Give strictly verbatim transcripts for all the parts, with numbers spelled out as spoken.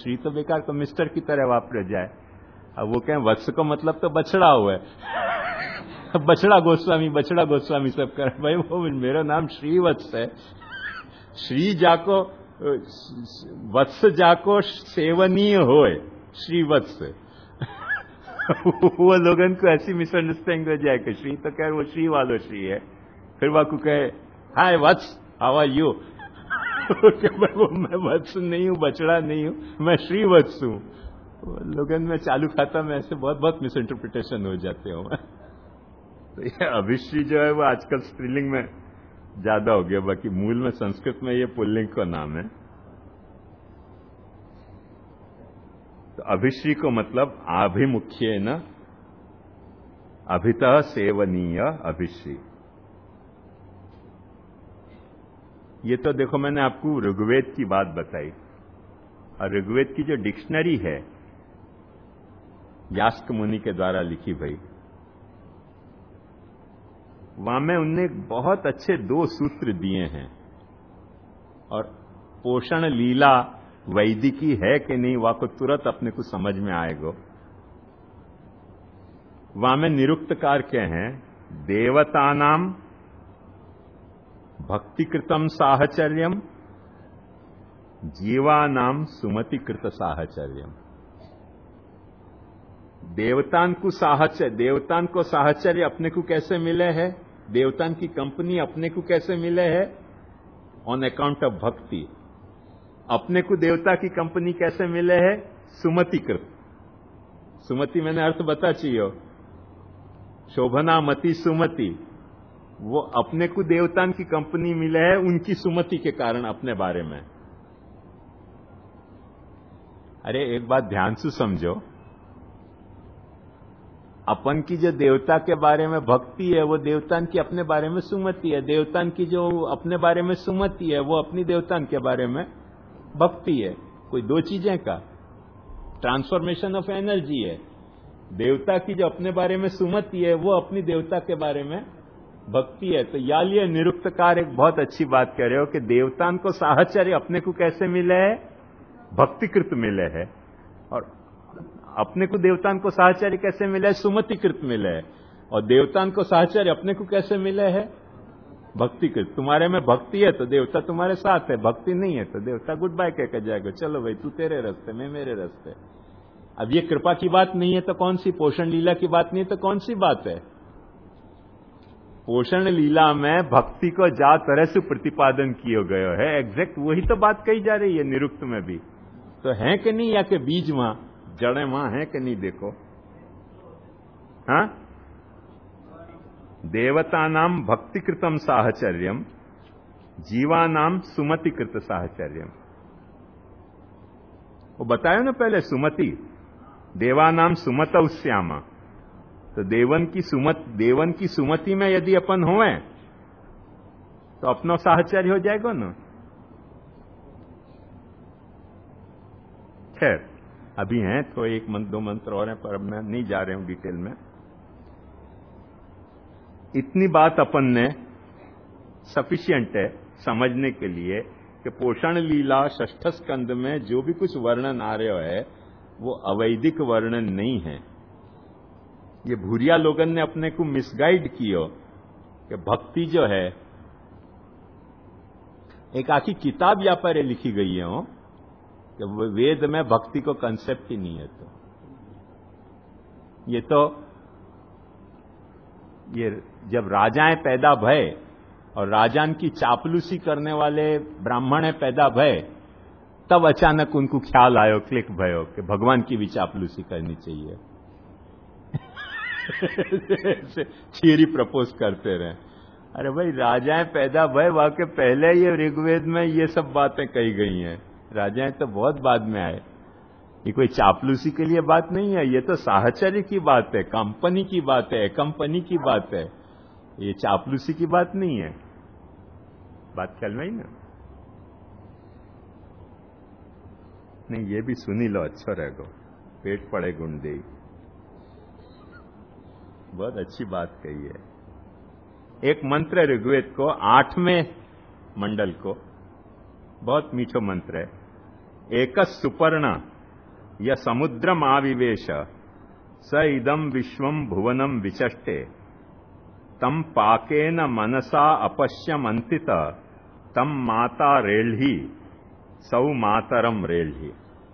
श्री तो बेकार, तो मिस्टर की तरह वापरे जाए। अब वो कहें वत्स को मतलब तो बछड़ा हुआ है, बछड़ा गोस्वामी बछड़ा गोस्वामी सब कर, भाई वो मेरा नाम श्री वत्स है, श्री जाको वत्स जाको सेवनीय होए श्री वत्स। वो लोगन को ऐसी मिसअंडरस्टैंडिंग हो जाए कि श्री तो कह वो श्री वालो श्री है, फिर वो को कहे हाय वत्स हाउ आर यू, वो मैं वत्स नहीं हूँ, बछड़ा नहीं हूँ, मैं श्री वत्स हूँ। लोगन में चालू खाता में ऐसे बहुत बहुत मिसइंटरप्रिटेशन हो जाते हो। तो ये अभिश्री जो है वो आजकल स्त्रीलिंग में ज्यादा हो गया, बाकी मूल में संस्कृत में ये पुल्लिंग का नाम है। तो अभिश्री को मतलब आभिमुख्य न अभितः सेवनीय अभिश्री। ये तो देखो मैंने आपको ऋग्वेद की बात बताई, और ऋग्वेद की जो डिक्शनरी है यास्क मुनि के द्वारा लिखी भाई, वहां में उनने बहुत अच्छे दो सूत्र दिए हैं। और पोषण लीला वैदिकी है कि नहीं वहां को तुरंत अपने को समझ में आएगा। वहां में निरुक्तकार क्या हैं, देवतानाम भक्तिकृतम साहचर्यम जीवानाम सुमतिकृत साहचर्यम। देवतान को साहचर्य, देवतान को साहचर्य अपने को कैसे मिले है, देवतान की कंपनी अपने को कैसे मिले है, ऑन अकाउंट ऑफ भक्ति। अपने को देवता की कंपनी कैसे मिले है, सुमतिकृत। सुमति मैंने अर्थ बता चाहिए, शोभना मति सुमति, वो अपने को देवतान की कंपनी मिले है उनकी सुमति के कारण अपने बारे में। अरे एक बात ध्यान से समझो, अपन की जो देवता के बारे में भक्ति है वो देवतान की अपने बारे में सुमति है, देवतान की जो अपने बारे में सुमति है वो अपनी देवतान के बारे में भक्ति है। कोई दो चीजें का ट्रांसफॉर्मेशन ऑफ एनर्जी है। देवता की जो अपने बारे में सुमति है वो अपनी देवता के बारे में भक्ति है। तो या लिए निरुक्तकार एक बहुत अच्छी बात कह रहे हो कि देवतान को साहचर्य अपने को कैसे मिले है, भक्तिकृत मिले है, और अपने को देवतान को साहचर्य कैसे मिले है, सुमतिकृत मिले है। और देवतान को साहचर्य अपने को कैसे मिले है, भक्तिकृत। तुम्हारे में भक्ति है तो देवता तुम्हारे साथ है, भक्ति नहीं है तो देवता गुड बाय कह कर जाएगा, चलो भाई तू तेरे रास्ते मैं मेरे रास्ते। अब ये कृपा की बात नहीं है तो कौन सी, पोषण लीला की बात नहीं है तो कौन सी बात है। पोषण लीला में भक्ति को जा तरह से प्रतिपादन किया गया है, एग्जैक्ट वही तो बात कही जा रही है निरुक्त में भी। तो है कि नहीं, या के बीज वहां जड़ें वहां है कि नहीं, देखो। हाँ, देवतानाम भक्तिकृतम साहचर्यम जीवानाम सुमतिकृत साहचर्यम। वो बताया ना पहले, सुमति देवानाम सुमतौ श्यामा। तो देवन की सुमत, देवन की सुमति में यदि अपन होए तो अपना साहचर्य हो जाएगा ना। खैर अभी हैं तो एक मंत्र दो मंत्र और हैं, पर अब मैं नहीं जा रहा हूं डिटेल में। इतनी बात अपन ने सफिशिएंट है समझने के लिए कि पोषण लीला षष्ठ स्कंद में जो भी कुछ वर्णन आ रहा है वो अवैदिक वर्णन नहीं है। ये भूरिया लोगन ने अपने को मिसगाइड किया कि भक्ति जो है, एक आखी किताब यहाँ पर लिखी गई है हो कि वेद में भक्ति को कंसेप्ट ही नहीं है। तो ये तो ये जब राजाएं पैदा भय और राजान की चापलूसी करने वाले ब्राह्मण पैदा भय, तब अचानक उनको ख्याल आयो, क्लिक भयो कि भगवान की भी चापलूसी करनी चाहिए। थियरी प्रपोज करते रहे। अरे भाई राजाएं पैदा भय, वहां के पहले ये ऋग्वेद में ये सब बातें कही गई हैं। राजाएं तो बहुत बाद में आए, ये कोई चापलूसी के लिए बात नहीं है, ये तो साहचर्य की बात है, कंपनी की बात है, कंपनी की बात है, ये चापलूसी की बात नहीं है। बात ख्याल में ही ना। नहीं ये भी सुनी लो, अच्छा रहेगा, पेट पड़े गुण दे। बहुत अच्छी बात कही है। एक मंत्र ऋग्वेद को आठवें मंडल को, बहुत मीठो मंत्र है, एकस सुपर्ण य समुद्रम आविवेश स इदम विश्वम भुवनम विचष्टे तम पाकेन मनसा अपश्यमंतित तम माता रेल्ही सौ मातरम रेल्ही।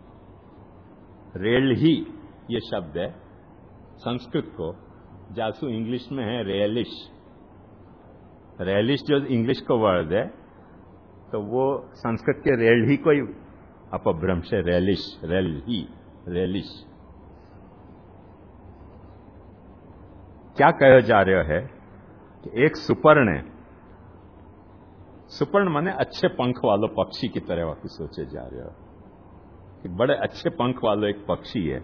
रेल्ही ये शब्द है संस्कृत को, जासू इंग्लिश में है रेलिश। रेलिश जो इंग्लिश को वर्ड है तो वो संस्कृत के रेल्ही को ही अपभ्रंश है। रेलिश, रेल्ही, रेलिश। क्या कहा जा रहा है कि एक सुपर्ण है, सुपर्ण माने अच्छे पंख वालों पक्षी की तरह वाकई सोचे जा रहे हो कि बड़े अच्छे पंख वालों एक पक्षी है,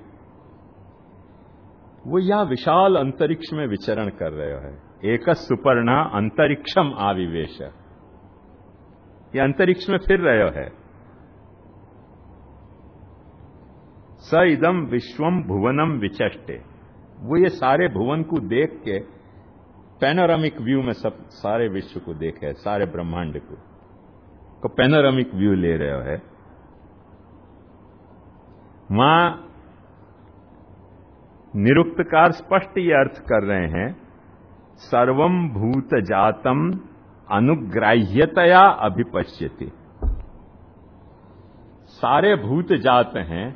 वो यह विशाल अंतरिक्ष में विचरण कर रहे है। एक सुपर्ण अंतरिक्षम आविवेश, ये अंतरिक्ष में फिर रहे है। स इदम विश्वम भुवनम विचष्टे, वो ये सारे भुवन को देख के पैनोरामिक व्यू में सब सारे विश्व को देखे, सारे ब्रह्मांड को को पैनोरामिक व्यू ले रहे है। वहां निरुक्तकार स्पष्ट ये अर्थ कर रहे हैं, सर्वम भूत जातम अनुग्राह्यतया अभिपश्यति। सारे भूत जात हैं,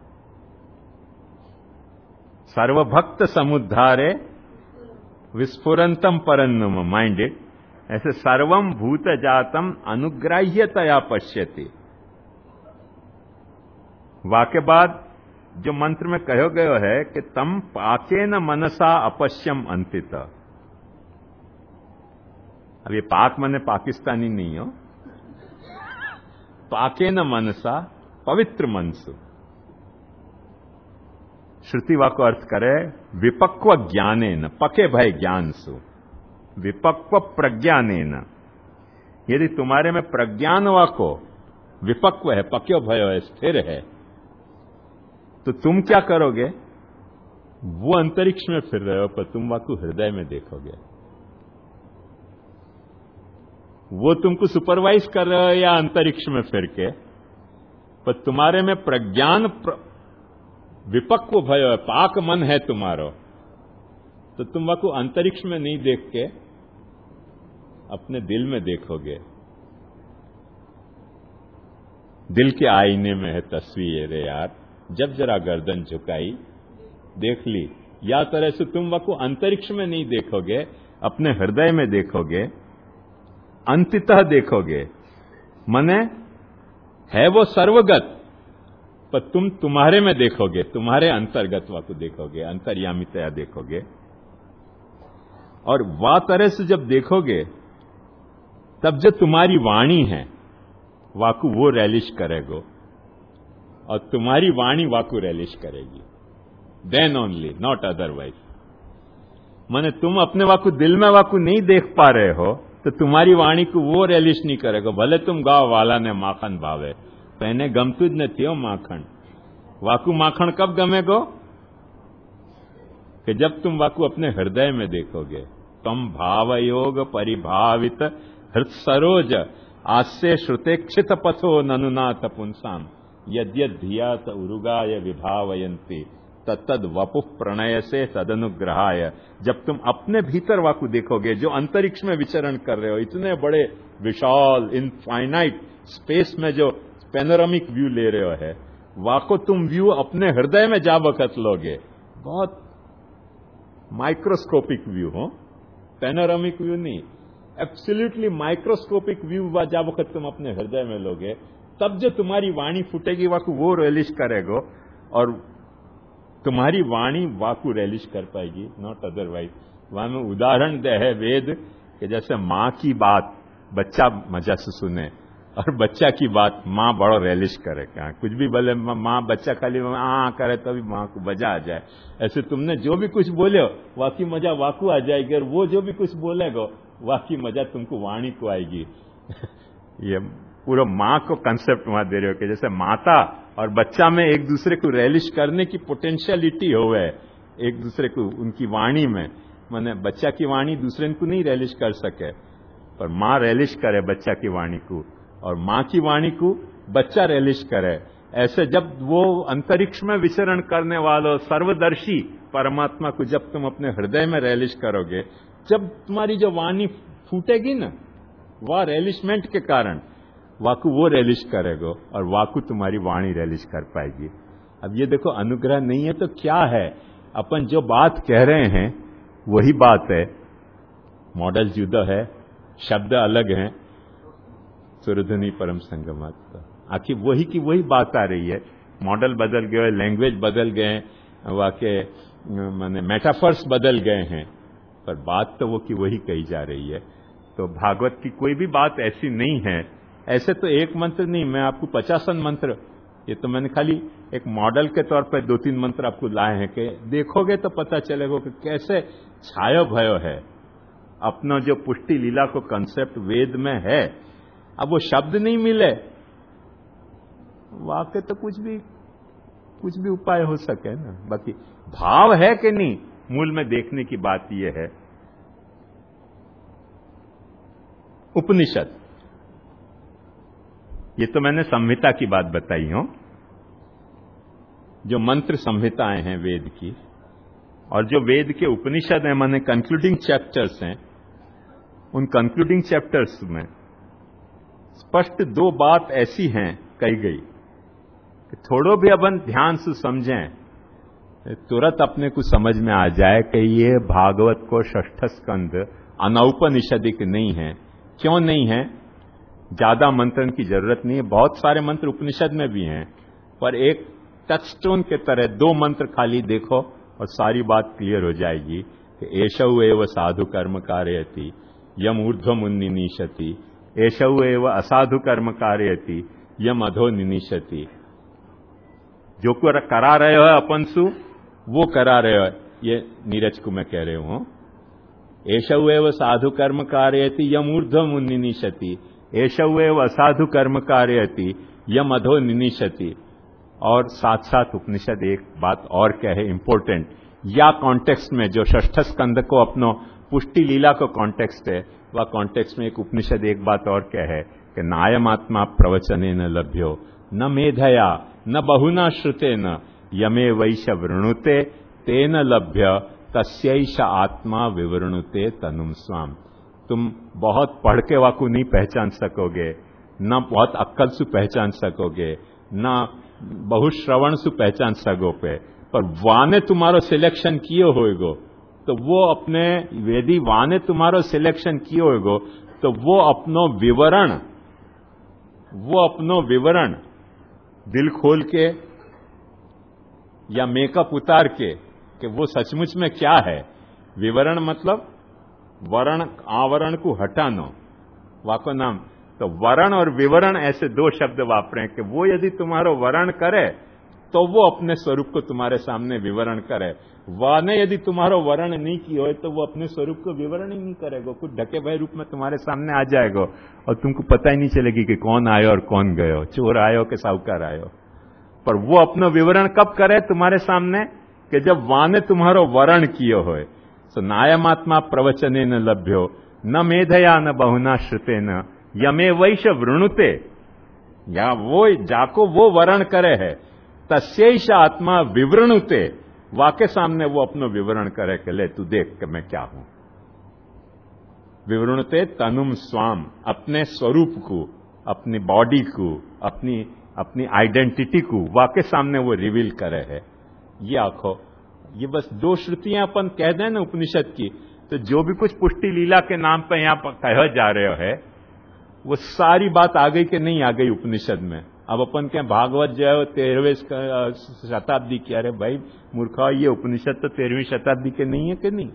सर्वभक्त समुद्धारे विस्फुरंतम परन्नुम माइंडेड, ऐसे सर्वम भूत जातम अनुग्राह्यतया पश्यति। वाक्य बाद जो मंत्र में कहो गयो है कि तम पाकेन मनसा अपश्यम अंतित। अब ये पाक मने पाकिस्तानी नहीं हो, पाकेन मनसा पवित्र मनसु। श्रुति वाको अर्थ करे विपक्व ज्ञानेन, पके भय ज्ञान सु, विपक्व प्रज्ञानेन। यदि तुम्हारे में प्रज्ञान वाको विपक्व है, पक्यो भयो है, स्थिर है, तो तुम क्या करोगे? वो अंतरिक्ष में फिर रहे हो पर तुम वाकु हृदय में देखोगे। वो तुमको सुपरवाइज कर रहे हो या अंतरिक्ष में फिर के, पर तुम्हारे में प्रज्ञान प्र... विपक्व भयो है, पाक मन है तुम्हारो, तो तुम वाकु अंतरिक्ष में नहीं देख के अपने दिल में देखोगे। दिल के आईने में है तस्वीर रे यार, जब जरा गर्दन झुकाई देख ली। या तरह से तुम वाकु अंतरिक्ष में नहीं देखोगे, अपने हृदय में देखोगे, अंततः देखोगे। मने है वो सर्वगत, पर तुम तुम्हारे में देखोगे, तुम्हारे अंतर्गत वाकु देखोगे, अंतर्यामितया देखोगे। और वा तरह से जब देखोगे तब जो तुम्हारी वाणी है वाकु वो रैलिश करेगो, और तुम्हारी वाणी वाकु रैलिश करेगी। Then only, not otherwise. माने तुम अपने वाकु दिल में वाकु नहीं देख पा रहे हो तो तुम्हारी वाणी को वो रैलिश नहीं करेगा। भले तुम गाओ वाला ने माखन भावे, पहने गमतु ज नथी हो माखन। वाकु माखन कब गमेगो? कि जब तुम वाकु अपने हृदय में देखोगे। तम भावयोग परिभावित हृत सरोज आस्ये श्रुतेक्षित पथो ननुनाथ पुंसाम यद्यद धियात उरुगाय विभावयंती तत्तद वपुः प्रणय से तदनुग्रहाय। जब तुम अपने भीतर वाकु देखोगे, जो अंतरिक्ष में विचरण कर रहे हो, इतने बड़े विशाल इनफाइनाइट स्पेस में जो पैनोरामिक व्यू ले रहे हो है, वाको तुम व्यू अपने हृदय में जा वक्त लोगे। बहुत माइक्रोस्कोपिक व्यू हो, पैनोरामिक व्यू नहीं, एब्सोल्युटली माइक्रोस्कोपिक व्यू जा वक्त तुम अपने हृदय में लोगे, तब जो तुम्हारी वाणी फूटेगी वाकु वो रेलिश करेगो, और तुम्हारी वाणी वाकु रेलिश कर पाएगी, नॉट अदरवाइज। वहां में उदाहरण दे है वेद कि जैसे मां की बात बच्चा मजा से सुने और बच्चा की बात मां बड़ो रेलिश करे। क्या कुछ भी बोले मां, बच्चा खाली आ करे तभी तो मां को मजा आ जाए। ऐसे तुमने जो भी कुछ बोले हो वाकी मजा वाकु आ जाएगी, और वो जो भी कुछ बोलेगो वाकी मजा तुमको वाणी को आएगी। ये पूरा मां को कंसेप्ट वहां दे रहे हो कि जैसे माता और बच्चा में एक दूसरे को रेलिश करने की पोटेंशियलिटी हो है, एक दूसरे को उनकी वाणी में। माने बच्चा की वाणी दूसरे को नहीं रेलिश कर सके, पर मां रेलिश करे बच्चा की वाणी को, और मां की वाणी को बच्चा रेलिश करे। ऐसे जब वो अंतरिक्ष में विचरण करने वालों सर्वदर्शी परमात्मा को जब तुम अपने हृदय में रेलिश करोगे, जब तुम्हारी जो वाणी फूटेगी ना, वह रेलिशमेंट के कारण वाकु वो रेलिश करेगा और वाकु तुम्हारी वाणी रेलिश कर पाएगी। अब ये देखो, अनुग्रह नहीं है तो क्या है? अपन जो बात कह रहे हैं वही बात है, मॉडल जुदा है, शब्द अलग हैं, सुरधुनी परम संगमात्मा, आखिर वही की वही बात आ रही है। मॉडल बदल गए, लैंग्वेज बदल गए, वाके माने मेटाफर्स बदल गए हैं, पर बात तो वो की वही कही जा रही है। तो भागवत की कोई भी बात ऐसी नहीं है। ऐसे तो एक मंत्र नहीं, मैं आपको पचासन मंत्र, ये तो मैंने खाली एक मॉडल के तौर पर दो तीन मंत्र आपको लाए हैं कि देखोगे तो पता चलेगा कि कैसे छायो भयो है अपना जो पुष्टि लीला को कंसेप्ट वेद में है। अब वो शब्द नहीं मिले, वाक्य तो कुछ भी कुछ भी उपाय हो सके ना, बाकी भाव है कि नहीं, मूल में देखने की बात यह है। उपनिषद, ये तो मैंने संहिता की बात बताई हूं, जो मंत्र संहिताएं हैं वेद की, और जो वेद के उपनिषद हैं माने कंक्लूडिंग चैप्टर्स हैं, उन कंक्लूडिंग चैप्टर्स में स्पष्ट दो बात ऐसी हैं कही गई कि थोड़ो भी अपन ध्यान से समझें तुरंत अपने को समझ में आ जाए कि ये भागवत को षष्ठ स्कंद अनौपनिषदिक नहीं है। क्यों नहीं है? ज्यादा मंत्रन की जरूरत नहीं है, बहुत सारे मंत्र उपनिषद में भी हैं, पर एक टचस्टोन के तरह दो मंत्र खाली देखो और सारी बात क्लियर हो जाएगी कि एषौ एव साधु कर्म कारयति यम ऊर्ध्वम उन्निनीशति, एषौ एव असाधु कर्म कारयति यम अधो निनीशति। जो को करा रहे हो अपन सु वो करा रहे हो, ये नीरज को मैं कह रहे हूं। एषौ एव साधु कर्म कारयति यम ऊर्ध्वम उन्निनीशति, एषौ एव असाधु कर्म कारयति यम अधो निनीशति। और साथ साथ उपनिषद एक बात और कहे इंपॉर्टेंट, या कॉन्टेक्स्ट में जो षष्ठ स्कंद को अपनो पुष्टि लीला को कॉन्टेक्स्ट है, वह कॉन्टेक्स्ट में एक उपनिषद एक बात और कहे कि नायमात्मा प्रवचने न लभ्यो न मेधया न बहुना श्रुते न यमे वैश वृणुते तेन लभ्य तस्यैष आत्मा विवृणुते तनुम स्वाम। तुम बहुत पढ़ के वाकु नहीं पहचान सकोगे, न बहुत अक्कल से पहचान सकोगे, न बहुश्रवण से पहचान सको पे, पर वाने तुम्हारो सिलेक्शन किए होएगो तो वो अपने वेदी वाने तुम्हारो सिलेक्शन किए होएगो तो वो अपनो विवरण वो अपनो विवरण दिल खोल के या मेकअप उतार के कि वो सचमुच में क्या है। विवरण मतलब वर्ण आवरण को हटानो, वाको नाम। तो वर्ण और विवरण ऐसे दो शब्द वापरे कि वो यदि तुम्हारो वर्ण करे तो वो अपने स्वरूप को तुम्हारे सामने विवरण करे, वाने यदि तुम्हारो वर्ण नहीं की हो तो वो अपने स्वरूप को विवरण ही नहीं करेगा, कुछ ढके भय रूप में तुम्हारे सामने आ जाएगा और तुमको पता ही नहीं चलेगी कि कौन आयो और कौन गयो, चोर आयो कि साहूकार आयो। पर वो अपना विवरण कब करे तुम्हारे सामने कि जब वाने तुम्हारो वर्ण कियो होए। सो नायमात्मा प्रवचने न लभ्यो न मेधया न बहुना श्रुते न यमे वैश वृणुते, या वो जाको वो वर्ण करे है तस्यैष आत्मा विवृणुते, वाके सामने वो अपनो विवरण करे कि ले तू देख कि मैं क्या हूं। विवृणुते तनुम स्वाम, अपने स्वरूप को, अपनी बॉडी को, अपनी अपनी आइडेंटिटी को वाके सामने वो रिवील करे है। ये आखो, ये बस दो श्रुतियां अपन कह दें ना उपनिषद की, तो जो भी कुछ पुष्टि लीला के नाम पर यहां पर कहा जा रहे है वो सारी बात आ गई कि नहीं आ गई उपनिषद में। अब अपन के भागवत जो है तेरहवीं शताब्दी की, अरे भाई मूर्खा, ये उपनिषद तो तेरहवीं शताब्दी के नहीं है कि नहीं।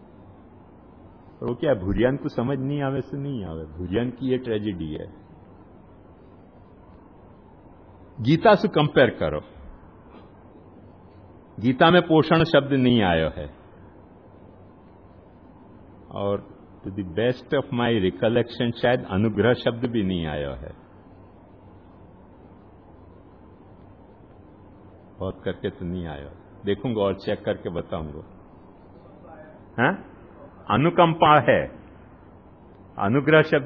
तो क्या भूरियान को समझ नहीं आवे से नहीं आवे, भूरियान की ये ट्रेजेडी है। गीता से कंपेयर करो, गीता में पोषण शब्द नहीं आयो है, और to the best of my recollection शायद अनुग्रह शब्द भी नहीं आया है। बहुत करके तो नहीं आया, देखूंगा और चेक करके बताऊंगा। हाँ, अनुकंपा है, अनुग्रह शब्द